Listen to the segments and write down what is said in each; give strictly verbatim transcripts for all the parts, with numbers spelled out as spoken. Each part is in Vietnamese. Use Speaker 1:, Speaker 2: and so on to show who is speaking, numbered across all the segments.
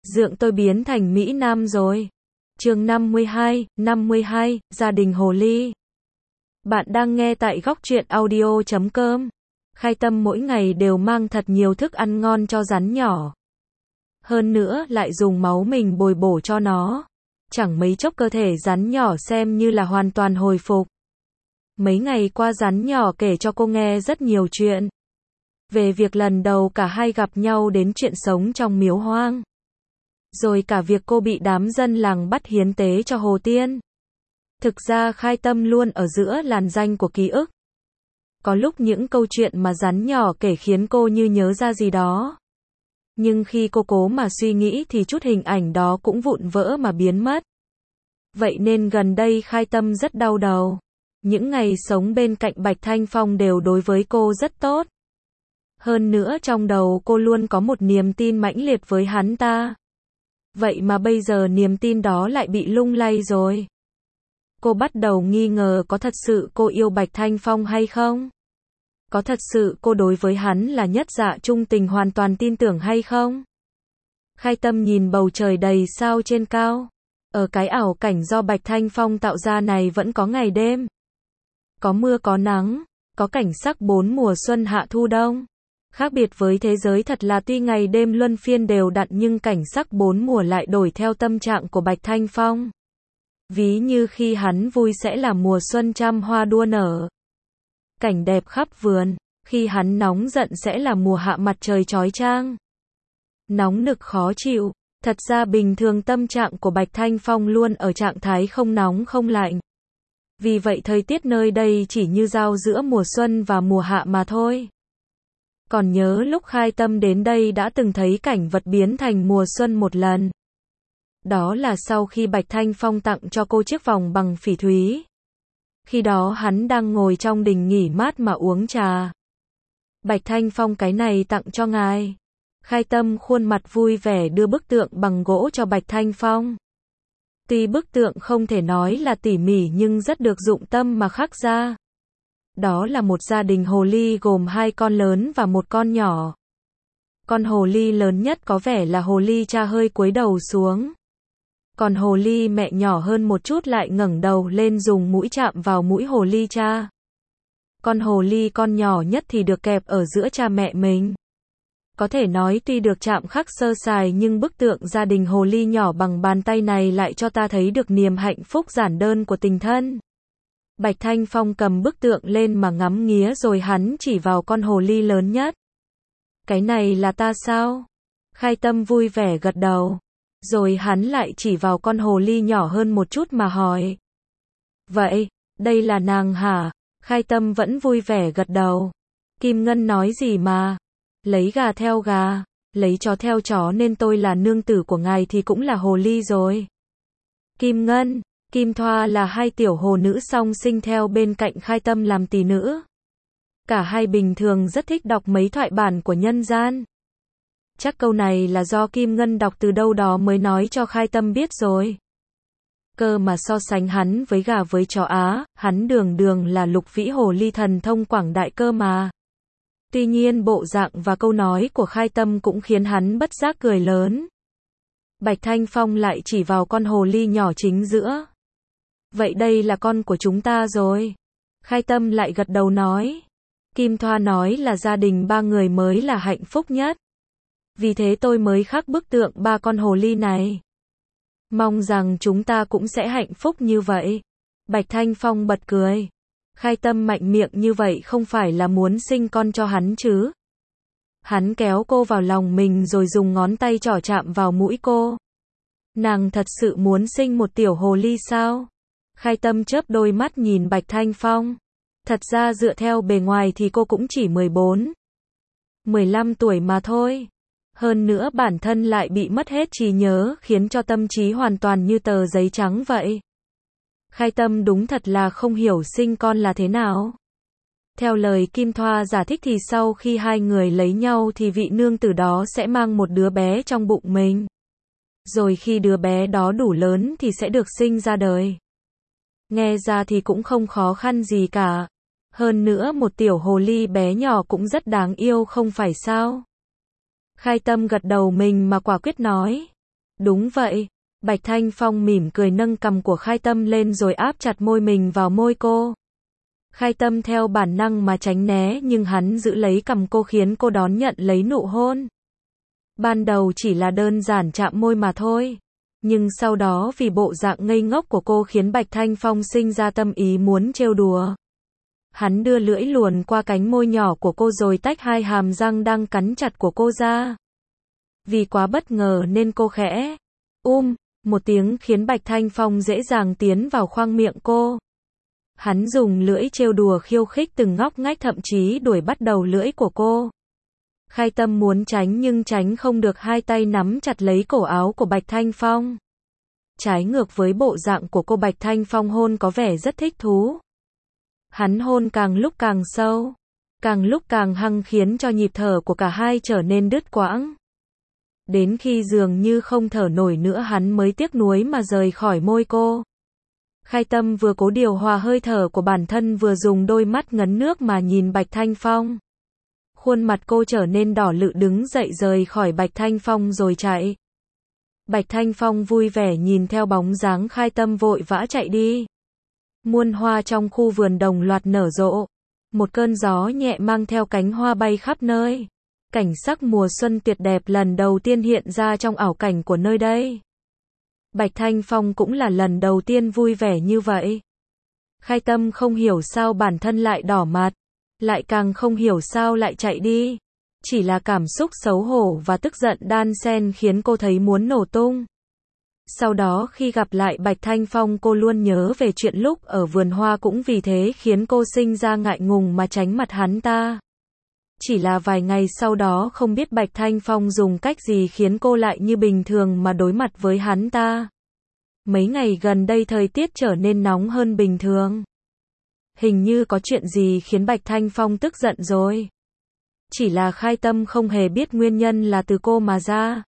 Speaker 1: Dượng tôi biến thành Mỹ Nam rồi. Chương năm mươi hai, năm mươi hai, gia đình hồ ly. Bạn đang nghe tại góc truyện audio chấm com. Khai Tâm mỗi ngày đều mang thật nhiều thức ăn ngon cho rắn nhỏ. Hơn nữa lại dùng máu mình bồi bổ cho nó. Chẳng mấy chốc cơ thể rắn nhỏ xem như là hoàn toàn hồi phục. Mấy ngày qua rắn nhỏ kể cho cô nghe rất nhiều chuyện. Về việc lần đầu cả hai gặp nhau đến chuyện sống trong miếu hoang. Rồi cả việc cô bị đám dân làng bắt hiến tế cho Hồ Tiên. Thực ra Khai Tâm luôn ở giữa làn danh của ký ức. Có lúc những câu chuyện mà rắn nhỏ kể khiến cô như nhớ ra gì đó. Nhưng khi cô cố mà suy nghĩ thì chút hình ảnh đó cũng vụn vỡ mà biến mất. Vậy nên gần đây Khai Tâm rất đau đầu. Những ngày sống bên cạnh Bạch Thanh Phong đều đối với cô rất tốt. Hơn nữa trong đầu cô luôn có một niềm tin mãnh liệt với hắn ta. Vậy mà bây giờ niềm tin đó lại bị lung lay rồi. Cô bắt đầu nghi ngờ có thật sự cô yêu Bạch Thanh Phong hay không? Có thật sự cô đối với hắn là nhất dạ trung tình hoàn toàn tin tưởng hay không? Khai Tâm nhìn bầu trời đầy sao trên cao. Ở cái ảo cảnh do Bạch Thanh Phong tạo ra này vẫn có ngày đêm. Có mưa có nắng, có cảnh sắc bốn mùa xuân hạ thu đông. Khác biệt với thế giới thật là tuy ngày đêm luân phiên đều đặn nhưng cảnh sắc bốn mùa lại đổi theo tâm trạng của Bạch Thanh Phong. Ví như khi hắn vui sẽ là mùa xuân trăm hoa đua nở. Cảnh đẹp khắp vườn, khi hắn nóng giận sẽ là mùa hạ mặt trời chói chang. Nóng nực khó chịu, thật ra bình thường tâm trạng của Bạch Thanh Phong luôn ở trạng thái không nóng không lạnh. Vì vậy thời tiết nơi đây chỉ như giao giữa mùa xuân và mùa hạ mà thôi. Còn nhớ lúc Khai Tâm đến đây đã từng thấy cảnh vật biến thành mùa xuân một lần. Đó là sau khi Bạch Thanh Phong tặng cho cô chiếc vòng bằng phỉ thúy. Khi đó hắn đang ngồi trong đình nghỉ mát mà uống trà. Bạch Thanh Phong cái này tặng cho ngài. Khai Tâm khuôn mặt vui vẻ đưa bức tượng bằng gỗ cho Bạch Thanh Phong. Tuy bức tượng không thể nói là tỉ mỉ nhưng rất được dụng tâm mà khắc ra. Đó là một gia đình hồ ly gồm hai con lớn và một con nhỏ. Con hồ ly lớn nhất có vẻ là hồ ly cha hơi cúi đầu xuống. Còn hồ ly mẹ nhỏ hơn một chút lại ngẩng đầu lên dùng mũi chạm vào mũi hồ ly cha. Con hồ ly con nhỏ nhất thì được kẹp ở giữa cha mẹ mình. Có thể nói tuy được chạm khắc sơ sài nhưng bức tượng gia đình hồ ly nhỏ bằng bàn tay này lại cho ta thấy được niềm hạnh phúc giản đơn của tình thân. Bạch Thanh Phong cầm bức tượng lên mà ngắm nghía rồi hắn chỉ vào con hồ ly lớn nhất. Cái này là ta sao? Khai Tâm vui vẻ gật đầu. Rồi hắn lại chỉ vào con hồ ly nhỏ hơn một chút mà hỏi. Vậy, đây là nàng hả? Khai Tâm vẫn vui vẻ gật đầu. Kim Ngân nói gì mà? Lấy gà theo gà, lấy chó theo chó nên tôi là nương tử của ngài thì cũng là hồ ly rồi. Kim Ngân, Kim Thoa là hai tiểu hồ nữ song sinh theo bên cạnh Khai Tâm làm tỷ nữ. Cả hai bình thường rất thích đọc mấy thoại bản của nhân gian. Chắc câu này là do Kim Ngân đọc từ đâu đó mới nói cho Khai Tâm biết rồi. Cơ mà so sánh hắn với gà với chó Á, hắn đường đường là lục vĩ hồ ly thần thông quảng đại cơ mà. Tuy nhiên bộ dạng và câu nói của Khai Tâm cũng khiến hắn bất giác cười lớn. Bạch Thanh Phong lại chỉ vào con hồ ly nhỏ chính giữa. Vậy đây là con của chúng ta rồi. Khai Tâm lại gật đầu nói. Kim Thoa nói là gia đình ba người mới là hạnh phúc nhất. Vì thế tôi mới khắc bức tượng ba con hồ ly này. Mong rằng chúng ta cũng sẽ hạnh phúc như vậy. Bạch Thanh Phong bật cười. Khai Tâm mạnh miệng như vậy không phải là muốn sinh con cho hắn chứ. Hắn kéo cô vào lòng mình rồi dùng ngón tay trỏ chạm vào mũi cô. Nàng thật sự muốn sinh một tiểu hồ ly sao? Khai Tâm chớp đôi mắt nhìn Bạch Thanh Phong. Thật ra dựa theo bề ngoài thì cô cũng chỉ mười bốn, mười lăm tuổi mà thôi. Hơn nữa bản thân lại bị mất hết trí nhớ khiến cho tâm trí hoàn toàn như tờ giấy trắng vậy. Khai Tâm đúng thật là không hiểu sinh con là thế nào. Theo lời Kim Thoa giải thích thì sau khi hai người lấy nhau thì vị nương tử đó sẽ mang một đứa bé trong bụng mình. Rồi khi đứa bé đó đủ lớn thì sẽ được sinh ra đời. Nghe ra thì cũng không khó khăn gì cả. Hơn nữa một tiểu hồ ly bé nhỏ cũng rất đáng yêu không phải sao? Khai Tâm gật đầu mình mà quả quyết nói. Đúng vậy. Bạch Thanh Phong mỉm cười nâng cằm của Khai Tâm lên rồi áp chặt môi mình vào môi cô. Khai Tâm theo bản năng mà tránh né nhưng hắn giữ lấy cằm cô khiến cô đón nhận lấy nụ hôn. Ban đầu chỉ là đơn giản chạm môi mà thôi. Nhưng sau đó vì bộ dạng ngây ngốc của cô khiến Bạch Thanh Phong sinh ra tâm ý muốn trêu đùa. Hắn đưa lưỡi luồn qua cánh môi nhỏ của cô rồi tách hai hàm răng đang cắn chặt của cô ra. Vì quá bất ngờ nên cô khẽ um một tiếng khiến Bạch Thanh Phong dễ dàng tiến vào khoang miệng cô. Hắn dùng lưỡi trêu đùa khiêu khích từng ngóc ngách thậm chí đuổi bắt đầu lưỡi của cô. Khai Tâm muốn tránh nhưng tránh không được, hai tay nắm chặt lấy cổ áo của Bạch Thanh Phong. Trái ngược với bộ dạng của cô, Bạch Thanh Phong hôn có vẻ rất thích thú. Hắn hôn càng lúc càng sâu, càng lúc càng hăng khiến cho nhịp thở của cả hai trở nên đứt quãng. Đến khi dường như không thở nổi nữa hắn mới tiếc nuối mà rời khỏi môi cô. Khai Tâm vừa cố điều hòa hơi thở của bản thân vừa dùng đôi mắt ngấn nước mà nhìn Bạch Thanh Phong. Khuôn mặt cô trở nên đỏ lự, đứng dậy rời khỏi Bạch Thanh Phong rồi chạy. Bạch Thanh Phong vui vẻ nhìn theo bóng dáng Khai Tâm vội vã chạy đi. Muôn hoa trong khu vườn đồng loạt nở rộ. Một cơn gió nhẹ mang theo cánh hoa bay khắp nơi. Cảnh sắc mùa xuân tuyệt đẹp lần đầu tiên hiện ra trong ảo cảnh của nơi đây. Bạch Thanh Phong cũng là lần đầu tiên vui vẻ như vậy. Khai Tâm không hiểu sao bản thân lại đỏ mặt, lại càng không hiểu sao lại chạy đi. Chỉ là cảm xúc xấu hổ và tức giận đan xen khiến cô thấy muốn nổ tung. Sau đó khi gặp lại Bạch Thanh Phong cô luôn nhớ về chuyện lúc ở vườn hoa, cũng vì thế khiến cô sinh ra ngại ngùng mà tránh mặt hắn ta. Chỉ là vài ngày sau đó không biết Bạch Thanh Phong dùng cách gì khiến cô lại như bình thường mà đối mặt với hắn ta. Mấy ngày gần đây thời tiết trở nên nóng hơn bình thường. Hình như có chuyện gì khiến Bạch Thanh Phong tức giận rồi. Chỉ là Khai Tâm không hề biết nguyên nhân là từ cô mà ra.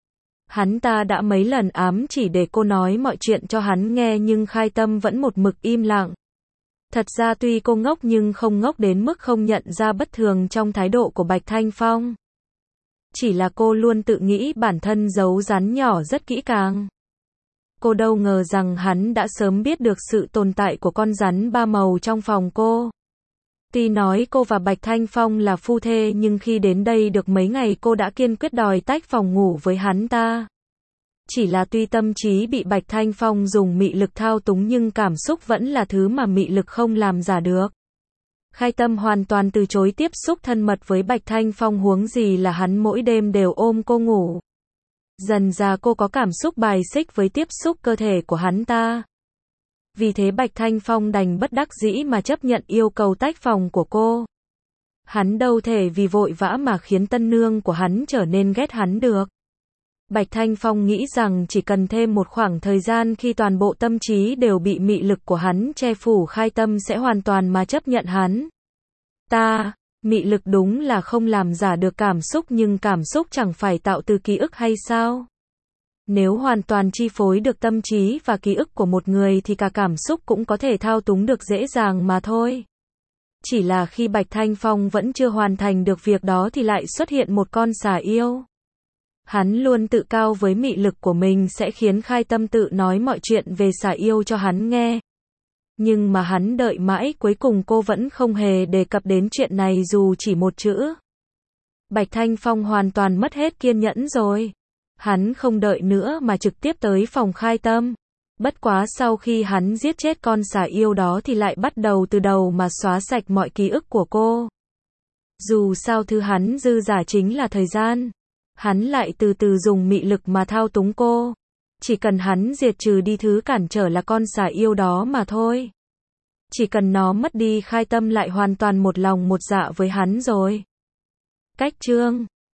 Speaker 1: Hắn ta đã mấy lần ám chỉ để cô nói mọi chuyện cho hắn nghe nhưng Khai Tâm vẫn một mực im lặng. Thật ra tuy cô ngốc nhưng không ngốc đến mức không nhận ra bất thường trong thái độ của Bạch Thanh Phong. Chỉ là cô luôn tự nghĩ bản thân giấu rắn nhỏ rất kỹ càng. Cô đâu ngờ rằng hắn đã sớm biết được sự tồn tại của con rắn ba màu trong phòng cô. Tuy nói cô và Bạch Thanh Phong là phu thê nhưng khi đến đây được mấy ngày cô đã kiên quyết đòi tách phòng ngủ với hắn ta. Chỉ là tuy tâm trí bị Bạch Thanh Phong dùng mị lực thao túng nhưng cảm xúc vẫn là thứ mà mị lực không làm giả được. Khai Tâm hoàn toàn từ chối tiếp xúc thân mật với Bạch Thanh Phong, huống gì là hắn mỗi đêm đều ôm cô ngủ. Dần ra cô có cảm xúc bài xích với tiếp xúc cơ thể của hắn ta. Vì thế Bạch Thanh Phong đành bất đắc dĩ mà chấp nhận yêu cầu tách phòng của cô. Hắn đâu thể vì vội vã mà khiến tân nương của hắn trở nên ghét hắn được. Bạch Thanh Phong nghĩ rằng chỉ cần thêm một khoảng thời gian khi toàn bộ tâm trí đều bị mị lực của hắn che phủ, Khai Tâm sẽ hoàn toàn mà chấp nhận hắn. Ta, mị lực đúng là không làm giả được cảm xúc, nhưng cảm xúc chẳng phải tạo từ ký ức hay sao? Nếu hoàn toàn chi phối được tâm trí và ký ức của một người thì cả cảm xúc cũng có thể thao túng được dễ dàng mà thôi. Chỉ là khi Bạch Thanh Phong vẫn chưa hoàn thành được việc đó thì lại xuất hiện một con xà yêu. Hắn luôn tự cao với mị lực của mình sẽ khiến Khai Tâm tự nói mọi chuyện về xà yêu cho hắn nghe. Nhưng mà hắn đợi mãi cuối cùng cô vẫn không hề đề cập đến chuyện này dù chỉ một chữ. Bạch Thanh Phong hoàn toàn mất hết kiên nhẫn rồi. Hắn không đợi nữa mà trực tiếp tới phòng Khai Tâm. Bất quá sau khi hắn giết chết con xà yêu đó thì lại bắt đầu từ đầu mà xóa sạch mọi ký ức của cô. Dù sao thứ hắn dư giả chính là thời gian. Hắn lại từ từ dùng mị lực mà thao túng cô. Chỉ cần hắn diệt trừ đi thứ cản trở là con xà yêu đó mà thôi. Chỉ cần nó mất đi, Khai Tâm lại hoàn toàn một lòng một dạ với hắn rồi. Cách chương